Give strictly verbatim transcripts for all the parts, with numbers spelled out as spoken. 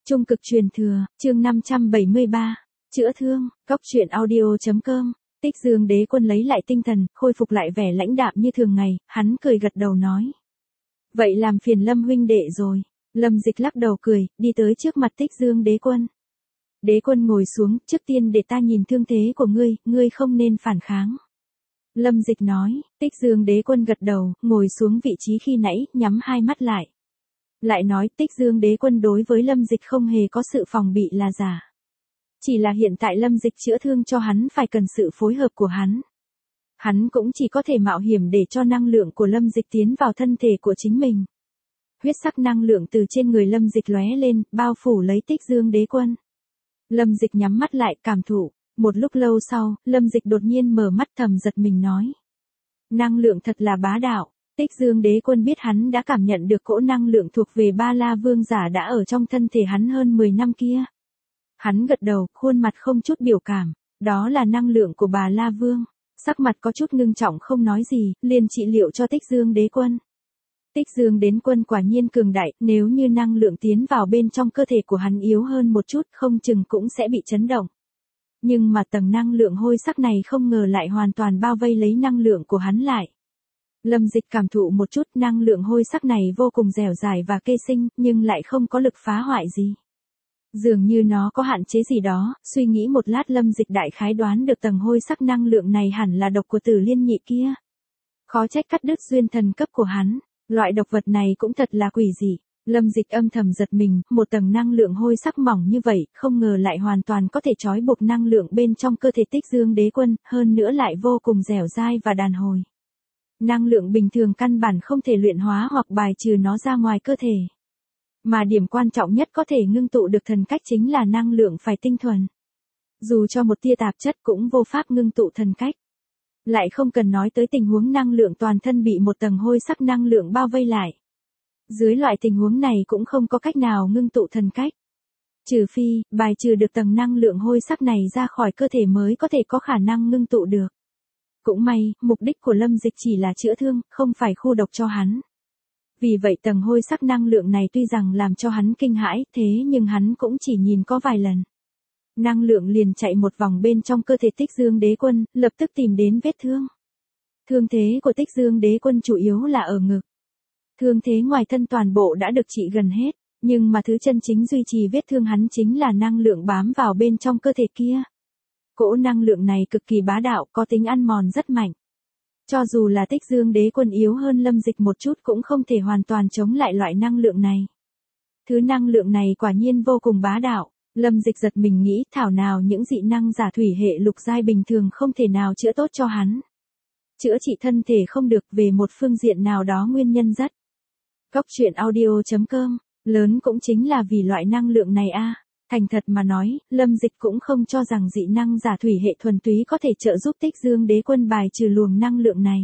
Trung cực truyền thừa, chương năm trăm bảy mươi ba, chữa thương, góc truyện audio.com, Tích Dương Đế Quân lấy lại tinh thần, khôi phục lại vẻ lãnh đạm như thường ngày, hắn cười gật đầu nói. Vậy làm phiền Lâm huynh đệ rồi. Lâm Dịch lắc đầu cười, đi tới trước mặt Tích Dương Đế Quân. Đế Quân ngồi xuống, trước tiên để ta nhìn thương thế của ngươi, ngươi không nên phản kháng. Lâm Dịch nói, Tích Dương Đế Quân gật đầu, ngồi xuống vị trí khi nãy, nhắm hai mắt lại. Lại nói Tích Dương Đế Quân đối với Lâm Dịch không hề có sự phòng bị là giả. Chỉ là hiện tại Lâm Dịch chữa thương cho hắn phải cần sự phối hợp của hắn. Hắn cũng chỉ có thể mạo hiểm để cho năng lượng của Lâm Dịch tiến vào thân thể của chính mình. Huyết sắc năng lượng từ trên người Lâm Dịch lóe lên, bao phủ lấy Tích Dương Đế Quân. Lâm Dịch nhắm mắt lại cảm thụ, một lúc lâu sau, Lâm Dịch đột nhiên mở mắt thầm giật mình nói. Năng lượng thật là bá đạo. Tích Dương Đế Quân biết hắn đã cảm nhận được cỗ năng lượng thuộc về Ba La Vương giả đã ở trong thân thể hắn hơn mười năm kia. Hắn gật đầu, khuôn mặt không chút biểu cảm, đó là năng lượng của Bà La Vương. Sắc mặt có chút ngưng trọng không nói gì, liền trị liệu cho Tích Dương Đế Quân. Tích Dương Đế Quân quả nhiên cường đại, nếu như năng lượng tiến vào bên trong cơ thể của hắn yếu hơn một chút không chừng cũng sẽ bị chấn động. Nhưng mà tầng năng lượng hôi sắc này không ngờ lại hoàn toàn bao vây lấy năng lượng của hắn lại. Lâm Dịch cảm thụ một chút, năng lượng hôi sắc này vô cùng dẻo dai và kê sinh, nhưng lại không có lực phá hoại gì. Dường như nó có hạn chế gì đó, suy nghĩ một lát Lâm Dịch đại khái đoán được tầng hôi sắc năng lượng này hẳn là độc của Tử Liên Nhị kia. Khó trách cắt đứt duyên thần cấp của hắn, loại độc vật này cũng thật là quỷ dị. Lâm Dịch âm thầm giật mình, một tầng năng lượng hôi sắc mỏng như vậy, không ngờ lại hoàn toàn có thể trói buộc năng lượng bên trong cơ thể Tích Dương Đế Quân, hơn nữa lại vô cùng dẻo dai và đàn hồi. Năng lượng bình thường căn bản không thể luyện hóa hoặc bài trừ nó ra ngoài cơ thể. Mà điểm quan trọng nhất có thể ngưng tụ được thần cách chính là năng lượng phải tinh thuần. Dù cho một tia tạp chất cũng vô pháp ngưng tụ thần cách. Lại không cần nói tới tình huống năng lượng toàn thân bị một tầng hôi sắc năng lượng bao vây lại. Dưới loại tình huống này cũng không có cách nào ngưng tụ thần cách. Trừ phi, bài trừ được tầng năng lượng hôi sắc này ra khỏi cơ thể mới có thể có khả năng ngưng tụ được. Cũng may, mục đích của Lâm Dịch chỉ là chữa thương, không phải khu độc cho hắn. Vì vậy tầng hôi sắc năng lượng này tuy rằng làm cho hắn kinh hãi, thế nhưng hắn cũng chỉ nhìn có vài lần. Năng lượng liền chạy một vòng bên trong cơ thể Tích Dương Đế Quân, lập tức tìm đến vết thương. Thương thế của Tích Dương Đế Quân chủ yếu là ở ngực. Thương thế ngoài thân toàn bộ đã được trị gần hết, nhưng mà thứ chân chính duy trì vết thương hắn chính là năng lượng bám vào bên trong cơ thể kia. Cỗ năng lượng này cực kỳ bá đạo, có tính ăn mòn rất mạnh. Cho dù là Tích Dương Đế Quân yếu hơn Lâm Dịch một chút cũng không thể hoàn toàn chống lại loại năng lượng này. Thứ năng lượng này quả nhiên vô cùng bá đạo. Lâm Dịch giật mình nghĩ thảo nào những dị năng giả thủy hệ lục giai bình thường không thể nào chữa tốt cho hắn. Chữa trị thân thể không được về một phương diện nào đó nguyên nhân rất. Góc truyện audio.com, lớn cũng chính là vì loại năng lượng này a. Thành thật mà nói, Lâm Dịch cũng không cho rằng dị năng giả thủy hệ thuần túy có thể trợ giúp Tích Dương Đế Quân bài trừ luồng năng lượng này.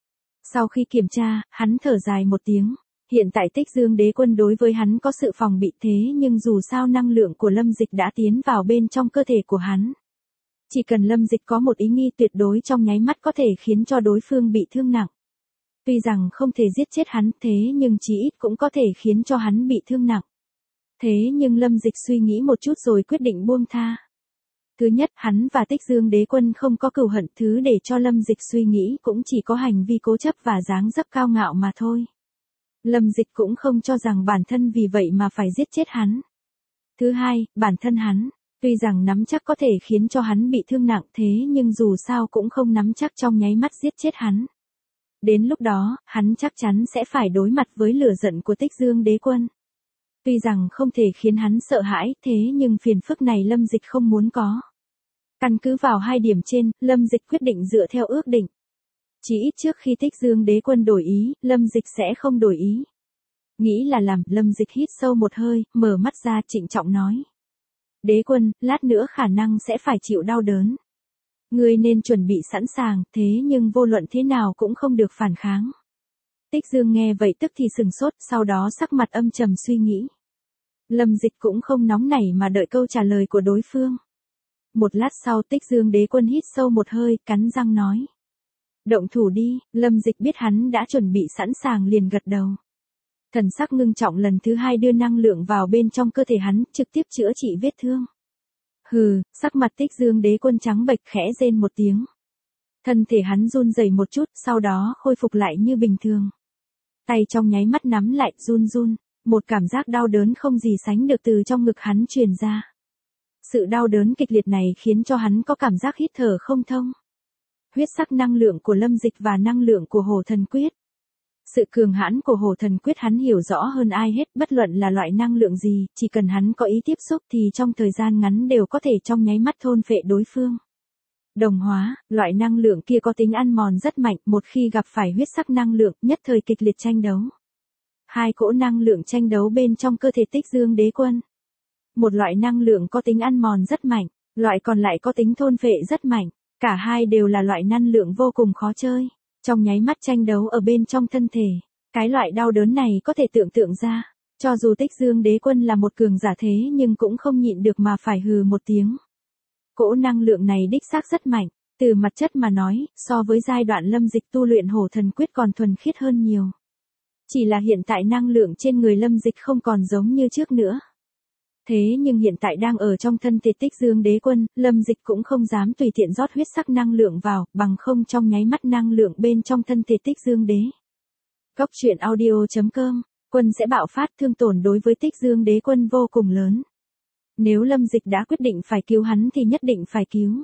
Sau khi kiểm tra, hắn thở dài một tiếng. Hiện tại Tích Dương Đế Quân đối với hắn có sự phòng bị thế nhưng dù sao năng lượng của Lâm Dịch đã tiến vào bên trong cơ thể của hắn. Chỉ cần Lâm Dịch có một ý nghi tuyệt đối trong nháy mắt có thể khiến cho đối phương bị thương nặng. Tuy rằng không thể giết chết hắn thế nhưng chí ít cũng có thể khiến cho hắn bị thương nặng. Thế nhưng Lâm Dịch suy nghĩ một chút rồi quyết định buông tha. Thứ nhất, hắn và Tích Dương Đế Quân không có cừu hận, thứ để cho Lâm Dịch suy nghĩ cũng chỉ có hành vi cố chấp và dáng dấp cao ngạo mà thôi. Lâm Dịch cũng không cho rằng bản thân vì vậy mà phải giết chết hắn. Thứ hai, bản thân hắn, tuy rằng nắm chắc có thể khiến cho hắn bị thương nặng thế nhưng dù sao cũng không nắm chắc trong nháy mắt giết chết hắn. Đến lúc đó, hắn chắc chắn sẽ phải đối mặt với lửa giận của Tích Dương Đế Quân. Tuy rằng không thể khiến hắn sợ hãi, thế nhưng phiền phức này Lâm Dịch không muốn có. Căn cứ vào hai điểm trên, Lâm Dịch quyết định dựa theo ước định. Chỉ ít trước khi Tích Dương Đế Quân đổi ý, Lâm Dịch sẽ không đổi ý. Nghĩ là làm, Lâm Dịch hít sâu một hơi, mở mắt ra trịnh trọng nói. Đế Quân, lát nữa khả năng sẽ phải chịu đau đớn. Ngươi nên chuẩn bị sẵn sàng, thế nhưng vô luận thế nào cũng không được phản kháng. Tích Dương nghe vậy tức thì sừng sốt, sau đó sắc mặt âm trầm suy nghĩ. Lâm Dịch cũng không nóng nảy mà đợi câu trả lời của đối phương. Một lát sau Tích Dương Đế Quân hít sâu một hơi, cắn răng nói. Động thủ đi. Lâm Dịch biết hắn đã chuẩn bị sẵn sàng liền gật đầu. Thần sắc ngưng trọng lần thứ hai đưa năng lượng vào bên trong cơ thể hắn, trực tiếp chữa trị vết thương. Hừ, sắc mặt Tích Dương Đế Quân trắng bệch khẽ rên một tiếng. Thân thể hắn run rẩy một chút, sau đó khôi phục lại như bình thường. Tay trong nháy mắt nắm lại, run run, một cảm giác đau đớn không gì sánh được từ trong ngực hắn truyền ra. Sự đau đớn kịch liệt này khiến cho hắn có cảm giác hít thở không thông. Huyết sắc năng lượng của Lâm Dịch và năng lượng của Hổ Thần Quyết. Sự cường hãn của Hổ Thần Quyết hắn hiểu rõ hơn ai hết, bất luận là loại năng lượng gì, chỉ cần hắn có ý tiếp xúc thì trong thời gian ngắn đều có thể trong nháy mắt thôn phệ đối phương. Đồng hóa, loại năng lượng kia có tính ăn mòn rất mạnh, một khi gặp phải huyết sắc năng lượng, nhất thời kịch liệt tranh đấu. Hai cỗ năng lượng tranh đấu bên trong cơ thể Tích Dương Đế Quân. Một loại năng lượng có tính ăn mòn rất mạnh, loại còn lại có tính thôn phệ rất mạnh, cả hai đều là loại năng lượng vô cùng khó chơi. Trong nháy mắt tranh đấu ở bên trong thân thể, cái loại đau đớn này có thể tưởng tượng ra, cho dù Tích Dương Đế Quân là một cường giả thế nhưng cũng không nhịn được mà phải hừ một tiếng. Cỗ năng lượng này đích xác rất mạnh, từ mặt chất mà nói, so với giai đoạn Lâm Dịch tu luyện Hổ Thần Quyết còn thuần khiết hơn nhiều. Chỉ là hiện tại năng lượng trên người Lâm Dịch không còn giống như trước nữa. Thế nhưng hiện tại đang ở trong thân thể Tích Dương Đế Quân, Lâm Dịch cũng không dám tùy tiện rót huyết sắc năng lượng vào, bằng không trong nháy mắt năng lượng bên trong thân thể Tích Dương Đế. Góc truyện audio chấm com, Quân sẽ bạo phát, thương tổn đối với Tích Dương Đế Quân vô cùng lớn. Nếu Lâm Dịch đã quyết định phải cứu hắn thì nhất định phải cứu.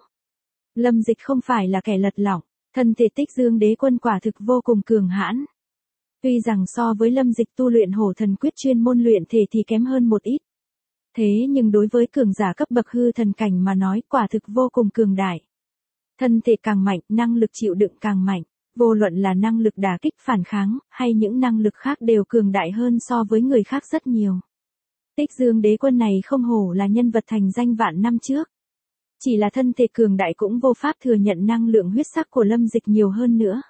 Lâm Dịch không phải là kẻ lật lọng, thân thể Tích Dương Đế Quân quả thực vô cùng cường hãn. Tuy rằng so với Lâm Dịch tu luyện Hổ Thần Quyết chuyên môn luyện thể thì kém hơn một ít. Thế nhưng đối với cường giả cấp bậc hư thần cảnh mà nói, quả thực vô cùng cường đại. Thân thể càng mạnh, năng lực chịu đựng càng mạnh, vô luận là năng lực đả kích phản kháng, hay những năng lực khác đều cường đại hơn so với người khác rất nhiều. Tích Dương Đế Quân này không hổ là nhân vật thành danh vạn năm trước. Chỉ là thân thể cường đại cũng vô pháp thừa nhận năng lượng huyết sắc của Lâm Dịch nhiều hơn nữa.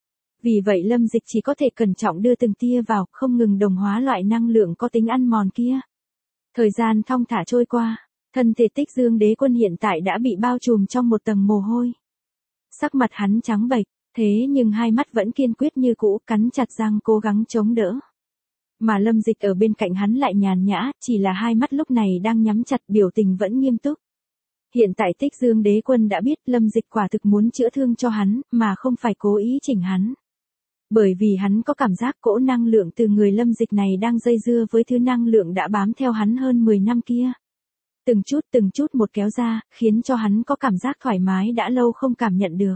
Vì vậy Lâm Dịch chỉ có thể cẩn trọng đưa từng tia vào, không ngừng đồng hóa loại năng lượng có tính ăn mòn kia. Thời gian thong thả trôi qua, thân thể Tích Dương Đế Quân hiện tại đã bị bao trùm trong một tầng mồ hôi. Sắc mặt hắn trắng bệch, thế nhưng hai mắt vẫn kiên quyết như cũ, cắn chặt răng cố gắng chống đỡ. Mà Lâm Dịch ở bên cạnh hắn lại nhàn nhã, chỉ là hai mắt lúc này đang nhắm chặt, biểu tình vẫn nghiêm túc. Hiện tại Tích Dương Đế Quân đã biết Lâm Dịch quả thực muốn chữa thương cho hắn, mà không phải cố ý chỉnh hắn. Bởi vì hắn có cảm giác cỗ năng lượng từ người Lâm Dịch này đang dây dưa với thứ năng lượng đã bám theo hắn hơn mười năm kia. Từng chút từng chút một kéo ra, khiến cho hắn có cảm giác thoải mái đã lâu không cảm nhận được.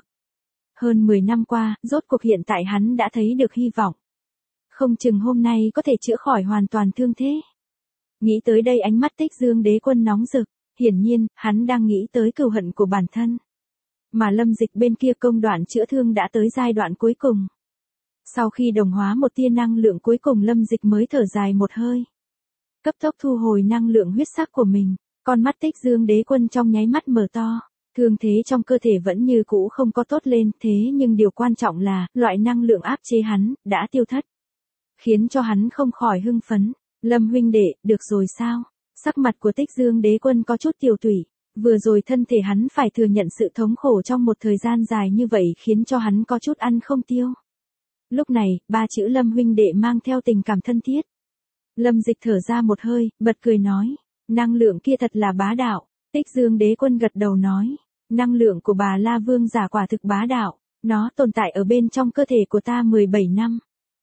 Hơn mười năm qua, rốt cuộc hiện tại hắn đã thấy được hy vọng. Không chừng hôm nay có thể chữa khỏi hoàn toàn thương thế. Nghĩ tới đây ánh mắt Tích Dương Đế Quân nóng rực, hiển nhiên, hắn đang nghĩ tới cừu hận của bản thân. Mà Lâm Dịch bên kia công đoạn chữa thương đã tới giai đoạn cuối cùng. Sau khi đồng hóa một tia năng lượng cuối cùng Lâm Dịch mới thở dài một hơi. Cấp tốc thu hồi năng lượng huyết sắc của mình, con mắt Tích Dương Đế Quân trong nháy mắt mở to. Thương thế trong cơ thể vẫn như cũ không có tốt lên, thế nhưng điều quan trọng là, loại năng lượng áp chế hắn, đã tiêu thất. Khiến cho hắn không khỏi hưng phấn. Lâm huynh đệ, được rồi sao? Sắc mặt của Tích Dương Đế Quân có chút tiều tụy. Vừa rồi thân thể hắn phải thừa nhận sự thống khổ trong một thời gian dài như vậy khiến cho hắn có chút ăn không tiêu. Lúc này, ba chữ Lâm huynh đệ mang theo tình cảm thân thiết. Lâm Dịch thở ra một hơi, bật cười nói. Năng lượng kia thật là bá đạo. Tích Dương Đế Quân gật đầu nói. Năng lượng của bà La Vương giả quả thực bá đạo. Nó tồn tại ở bên trong cơ thể của ta mười bảy năm.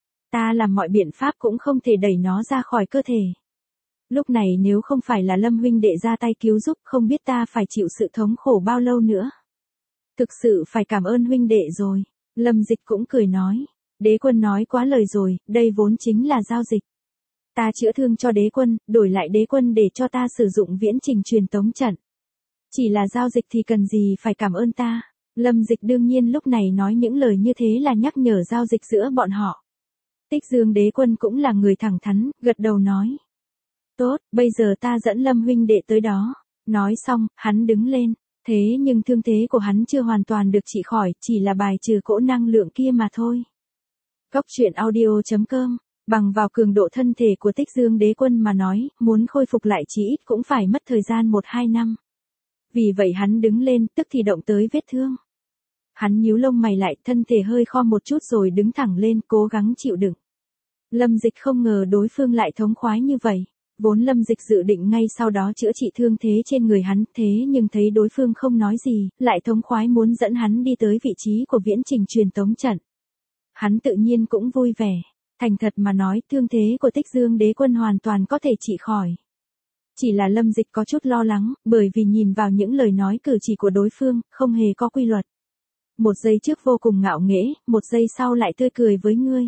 Ta làm mọi biện pháp cũng không thể đẩy nó ra khỏi cơ thể. Lúc này nếu không phải là Lâm huynh đệ ra tay cứu giúp, không biết ta phải chịu sự thống khổ bao lâu nữa. Thực sự phải cảm ơn huynh đệ rồi. Lâm Dịch cũng cười nói. Đế Quân nói quá lời rồi, đây vốn chính là giao dịch. Ta chữa thương cho Đế Quân, đổi lại Đế Quân để cho ta sử dụng viễn trình truyền tống trận. Chỉ là giao dịch thì cần gì phải cảm ơn ta. Lâm Dịch đương nhiên lúc này nói những lời như thế là nhắc nhở giao dịch giữa bọn họ. Tích Dương Đế Quân cũng là người thẳng thắn, gật đầu nói. Tốt, bây giờ ta dẫn Lâm huynh đệ tới đó. Nói xong, hắn đứng lên. Thế nhưng thương thế của hắn chưa hoàn toàn được trị khỏi, chỉ là bài trừ cỗ năng lượng kia mà thôi. Góc truyện audio chấm com, bằng vào cường độ thân thể của Tích Dương Đế Quân mà nói, muốn khôi phục lại chí ít cũng phải mất thời gian một hai năm. Vì vậy hắn đứng lên, tức thì động tới vết thương. Hắn nhíu lông mày lại, thân thể hơi kho một chút rồi đứng thẳng lên, cố gắng chịu đựng. Lâm Dịch không ngờ đối phương lại thống khoái như vậy. Vốn Lâm Dịch dự định ngay sau đó chữa trị thương thế trên người hắn, thế nhưng thấy đối phương không nói gì, lại thống khoái muốn dẫn hắn đi tới vị trí của viễn trình truyền tống trận. Hắn tự nhiên cũng vui vẻ. Thành thật mà nói, thương thế của Tích Dương Đế Quân hoàn toàn có thể trị khỏi. Chỉ là Lâm Dịch có chút lo lắng, bởi vì nhìn vào những lời nói cử chỉ của đối phương, không hề có quy luật. Một giây trước vô cùng ngạo nghễ, một giây sau lại tươi cười với ngươi.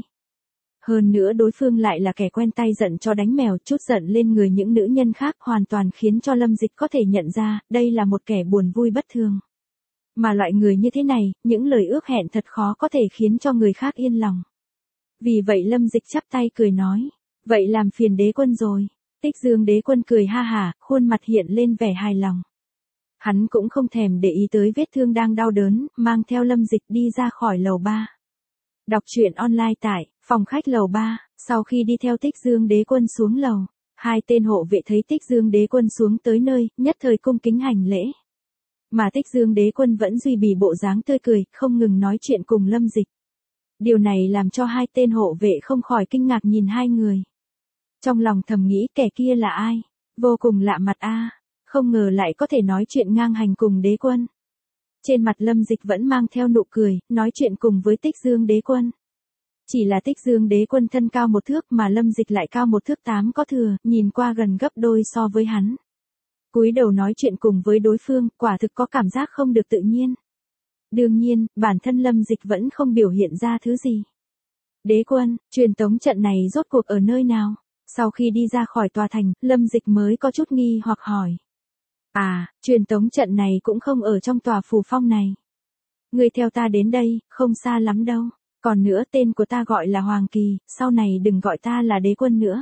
Hơn nữa đối phương lại là kẻ quen tay giận cho đánh mèo, chút giận lên người những nữ nhân khác, hoàn toàn khiến cho Lâm Dịch có thể nhận ra, đây là một kẻ buồn vui bất thường. Mà loại người như thế này, những lời ước hẹn thật khó có thể khiến cho người khác yên lòng. Vì vậy Lâm Dịch chắp tay cười nói, vậy làm phiền đế quân rồi. Tích Dương Đế Quân cười ha hả, khuôn mặt hiện lên vẻ hài lòng. Hắn cũng không thèm để ý tới vết thương đang đau đớn, mang theo Lâm Dịch đi ra khỏi lầu ba. Đọc truyện online tại phòng khách lầu ba. Sau khi đi theo Tích Dương Đế Quân xuống lầu, hai tên hộ vệ thấy Tích Dương Đế Quân xuống tới nơi, nhất thời cung kính hành lễ. Mà Tích Dương Đế Quân vẫn duy trì bộ dáng tươi cười, không ngừng nói chuyện cùng Lâm Dịch. Điều này làm cho hai tên hộ vệ không khỏi kinh ngạc nhìn hai người. Trong lòng thầm nghĩ kẻ kia là ai? Vô cùng lạ mặt a, không ngờ lại có thể nói chuyện ngang hành cùng đế quân. Trên mặt Lâm Dịch vẫn mang theo nụ cười, nói chuyện cùng với Tích Dương Đế Quân. Chỉ là Tích Dương Đế Quân thân cao một thước mà Lâm Dịch lại cao một thước tám có thừa, nhìn qua gần gấp đôi so với hắn. Cúi đầu nói chuyện cùng với đối phương, quả thực có cảm giác không được tự nhiên. Đương nhiên, bản thân Lâm Dịch vẫn không biểu hiện ra thứ gì. Đế Quân, truyền tống trận này rốt cuộc ở nơi nào? Sau khi đi ra khỏi tòa thành, Lâm Dịch mới có chút nghi hoặc hỏi. À, truyền tống trận này cũng không ở trong tòa phù phong này. Ngươi theo ta đến đây, không xa lắm đâu. Còn nữa, tên của ta gọi là Hoàng Kỳ, sau này đừng gọi ta là Đế Quân nữa.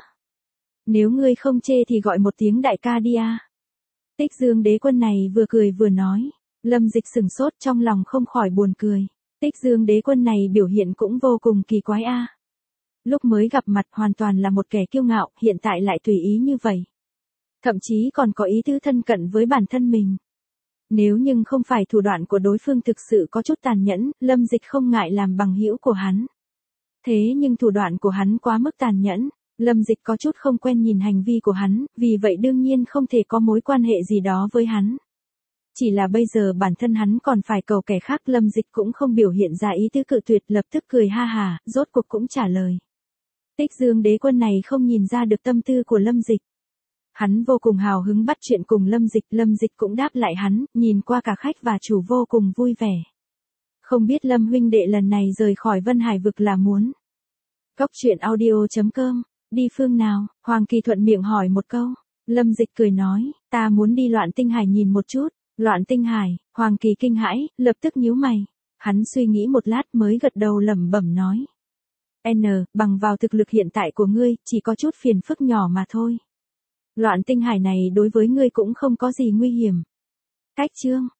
Nếu ngươi không chê thì gọi một tiếng đại ca đi a. Tích Dương Đế Quân này vừa cười vừa nói. Lâm Dịch sửng sốt, trong lòng không khỏi buồn cười. Tích Dương Đế Quân này biểu hiện cũng vô cùng kỳ quái a. Lúc mới gặp mặt hoàn toàn là một kẻ kiêu ngạo, hiện tại lại tùy ý như vậy. Thậm chí còn có ý tứ thân cận với bản thân mình. Nếu nhưng không phải thủ đoạn của đối phương thực sự có chút tàn nhẫn, Lâm Dịch không ngại làm bằng hữu của hắn. Thế nhưng thủ đoạn của hắn quá mức tàn nhẫn, Lâm Dịch có chút không quen nhìn hành vi của hắn, vì vậy đương nhiên không thể có mối quan hệ gì đó với hắn. Chỉ là bây giờ bản thân hắn còn phải cầu kẻ khác, Lâm Dịch cũng không biểu hiện ra ý tứ cự tuyệt, lập tức cười ha hà, rốt cuộc cũng trả lời. Tích Dương Đế Quân này không nhìn ra được tâm tư của Lâm Dịch. Hắn vô cùng hào hứng bắt chuyện cùng Lâm Dịch, Lâm Dịch cũng đáp lại hắn, nhìn qua cả khách và chủ vô cùng vui vẻ. Không biết Lâm huynh đệ lần này rời khỏi Vân Hải vực là muốn. Góc truyện audio chấm com, đi phương nào? Hoàng Kỳ thuận miệng hỏi một câu. Lâm Dịch cười nói, ta muốn đi Loạn Tinh Hải nhìn một chút. Loạn Tinh Hải? Hoàng Kỳ kinh hãi, lập tức nhíu mày. Hắn suy nghĩ một lát mới gật đầu lẩm bẩm nói. N, bằng vào thực lực hiện tại của ngươi, chỉ có chút phiền phức nhỏ mà thôi. Loạn Tinh Hải này đối với ngươi cũng không có gì nguy hiểm. Cách chương,